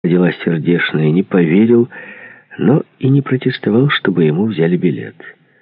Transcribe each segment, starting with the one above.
дела сердечные, не поверил, но и не протестовал, чтобы ему взяли билет.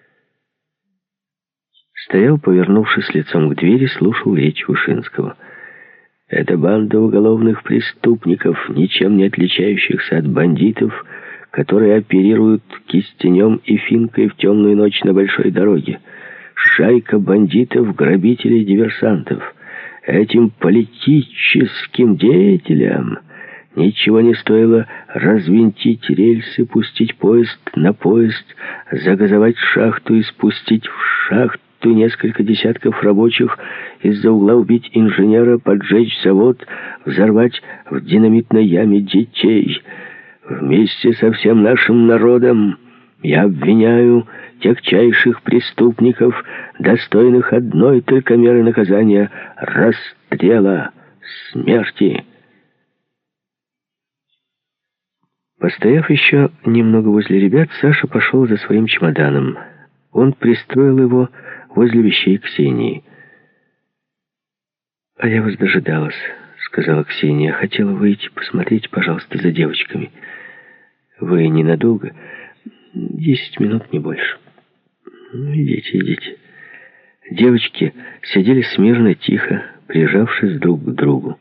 Стоял, повернувшись лицом к двери, слушал речь Вышинского. «Эта банда уголовных преступников, ничем не отличающихся от бандитов, которые оперируют кистенем и финкой в темную ночь на большой дороге. Шайка бандитов, грабителей, диверсантов. Этим политическим деятелям ничего не стоило развинтить рельсы, пустить поезд на поезд, загазовать шахту и спустить в шахту несколько десятков рабочих, из-за угла убить инженера, поджечь завод, взорвать в динамитной яме детей. Вместе со всем нашим народом я обвиняю тягчайших преступников, достойных одной только меры наказания — расстрела, смерти». Постояв еще немного возле ребят, Саша пошел за своим чемоданом. Он пристроил его возле вещей Ксении. «А я вас дожидалась», — сказала Ксения. «Хотела выйти посмотреть, пожалуйста, за девочками». «Вы ненадолго?» 10 минут, не больше». «Ну, идите, идите». Девочки сидели смирно, тихо, прижавшись друг к другу.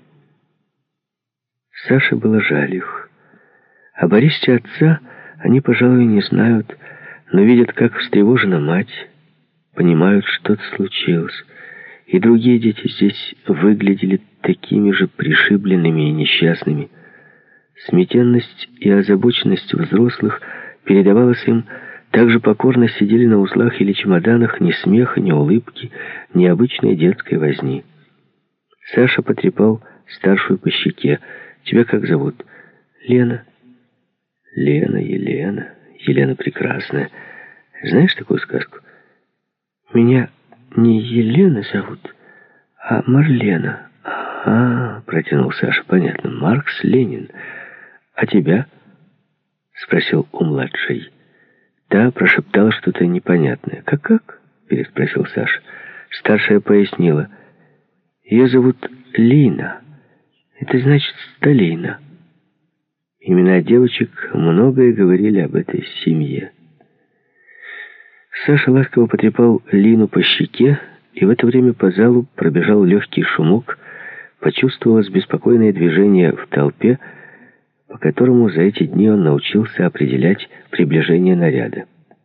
Саше было жаль их. Об аресте отца они, пожалуй, не знают, но видят, как встревожена мать, понимают, что-то случилось. И другие дети здесь выглядели такими же пришибленными и несчастными. Смятенность и озабоченность взрослых передавалась им, так же покорно сидели на узлах или чемоданах, ни смеха, ни улыбки, ни обычной детской возни. Саша потрепал старшую по щеке. «Тебя как зовут?» «Лена». «Лена, Елена. Елена прекрасная. Знаешь такую сказку?» «Меня не Елена зовут, а Марлена». «А, — протянул Саша, — понятно. Маркс, Ленин. А тебя?» — спросил у младшей. Та прошептала что-то непонятное. «Как?» — переспросил Саша. Старшая пояснила. «Ее зовут Лина. Это значит Сталина». Имена девочек многое говорили об этой семье. Саша ласково потрепал Лину по щеке, и в это время по залу пробежал легкий шумок, почувствовалось беспокойное движение в толпе, по которому за эти дни он научился определять приближение наряда.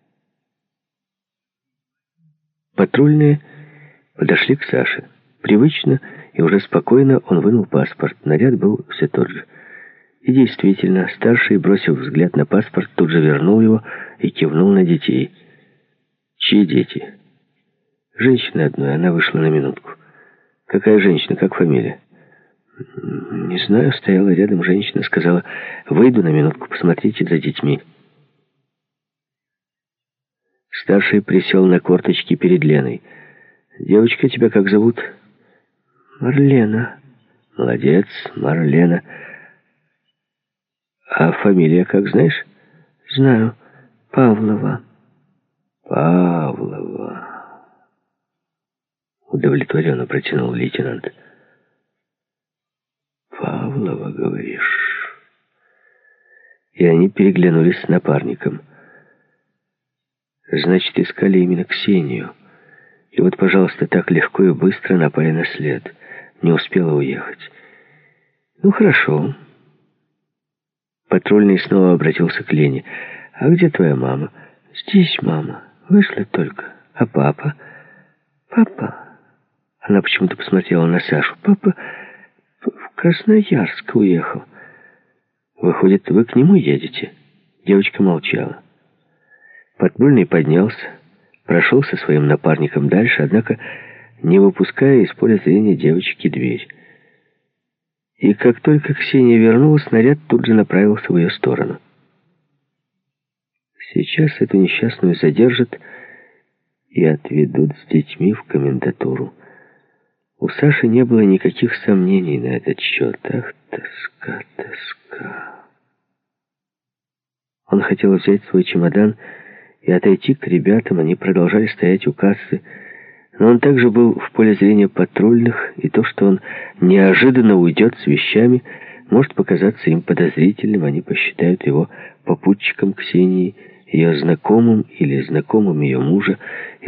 Патрульные подошли к Саше. Привычно и уже спокойно он вынул паспорт. Наряд был все тот же. И действительно, старший, бросив взгляд на паспорт, тут же вернул его и кивнул на детей. «Чьи дети?» «Женщина одной, она вышла на минутку». «Какая женщина, как фамилия?» «Не знаю, стояла рядом женщина, сказала, выйду на минутку, посмотрите за детьми». Старший присел на корточки перед Леной. «Девочка, тебя как зовут?» «Марлена». «Молодец, Марлена. А фамилия как, знаешь?» «Знаю. Павлова». «Павлова», — удовлетворенно протянул лейтенант. «Павлова, говоришь?» И они переглянулись с напарником. «Значит, искали именно Ксению. И вот, пожалуйста, так легко и быстро напали на след. Не успела уехать. Ну, хорошо». Патрульный снова обратился к Лене. «А где твоя мама?» «Здесь мама. Вышла только. А папа?» «Папа...» Она почему-то посмотрела на Сашу. «Папа в Красноярск уехал». «Выходит, вы к нему едете?» Девочка молчала. Патрульный поднялся, прошел со своим напарником дальше, однако не выпуская из поля зрения девочки дверь. И как только Ксения вернулась, наряд тут же направился в ее сторону. Сейчас эту несчастную задержат и отведут с детьми в комендатуру. У Саши не было никаких сомнений на этот счет. Ах, тоска, тоска. Он хотел взять свой чемодан и отойти к ребятам. Они продолжали стоять у кассы. Но он также был в поле зрения патрульных, и то, что он неожиданно уйдет с вещами, может показаться им подозрительным, они посчитают его попутчиком Ксении, ее знакомым или знакомым ее мужа,